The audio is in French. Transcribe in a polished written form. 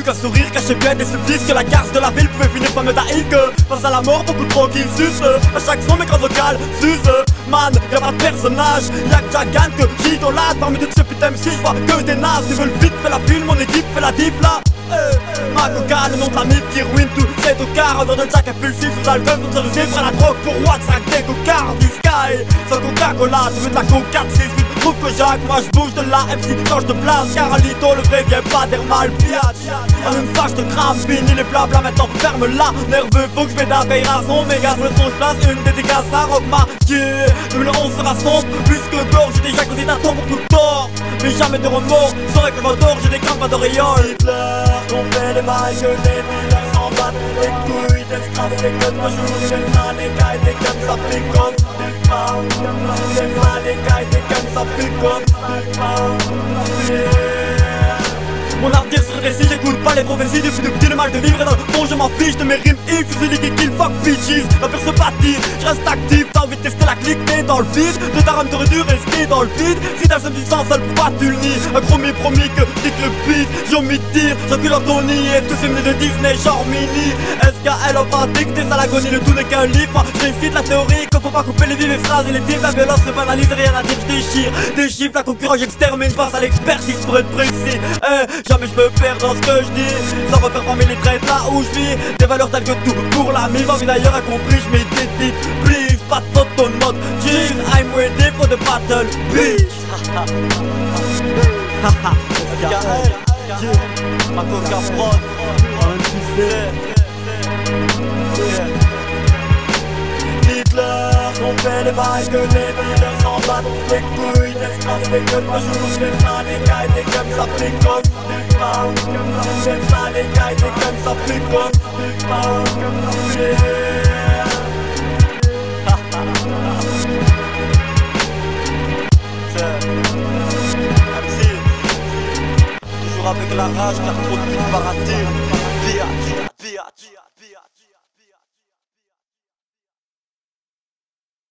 qu'un sourire cachait bien des supplices, que la garce de la ville pouvait finir par me daïque. Face à la mort, beaucoup trop qui sucent. À chaque son, mes cordes vocales s'usent. Man, y'a pas de personnage, y'a que Jagan que j'idolâtre. Parmi toutes ces putains si j'vois que des nazes. Ils veulent vite, fais la file, mon équipe fait la diff là. Ma coca, le nom de la mif qui ruine tout. C'est au car, un de Jack impulsif sous l'alcool pour se ruser, prends la drogue pour WhatsApp, des cocards du sky. Sans Coca-Cola, tu veux de la coca, 6 trouve que Jacques, moi je bouge de la MC quand je te place. Caralito, le vrai vient pas d'air mal piatch. En une fois je te crame, fini les blabla, maintenant ferme-la. Nerveux, faut que je mette à veille raison. Méga sur le son, je place une dédicace à Rock Martier. 2011 sera sombre, plus que gore, j'ai déjà causé d'un ton pour tout tort. Mais jamais de remords, sans réclamant j'ai des crampes, pas d'auréole. Hitler, qu'on fait les bails, que les villes s'en battent les couilles. Des scraps, c'est que moi je vous fais ça, les gars, des comme ça pique comme des femmes. Des ça, les gars, des comme ça pique comme des femmes. Mon avenir serait récit, j'écoute pas les prophéties. Depuis le petit le mal de vivre et dans le fond je m'en fiche de mes rimes X. Fusil qui kill, fuck bitches. Ma peur se bâtit, je reste actif. T'as envie de tester la clique, t'es dans le vide. De ta rame t'aurais dû rester dans le vide. Si t'as le seul sang seul pour pas tu le nies. Un gros promis que dès que le beat j'ai omis de dire, j'encule Anthony et tous ces menus de Disney genre mini. SKL en va dicter ça l'agonie, le tout n'est qu'un livre. Moi j'incite la théorie qu'il faut pas couper les vives phrases et les types. La violence se banalise, rien à dire, je déchire. Des chiffres, la concurrence j'extermine face à l'expertise pour être précis. Jamais je me perds dans ce que je dis, sans repère parmi les traits là où je vis. Des valeurs telles que tout pour la mif, envie d'ailleurs a compris, je m'y dédie. Please, pas de photo de mode, jeez, I'm ready for the battle, bitch. Haha, ma coca prod, Hitler, on fait les bails que les leaders s'en battent les couilles. Des scraps, des gueules, moi je vous fais ça, les gars, des comme ça pique comme des femmes. C'est ça, les gars, des comme ça pique comme des femmes. MC, toujours avec la rage car trop de putes baratés. Biatch, biatch.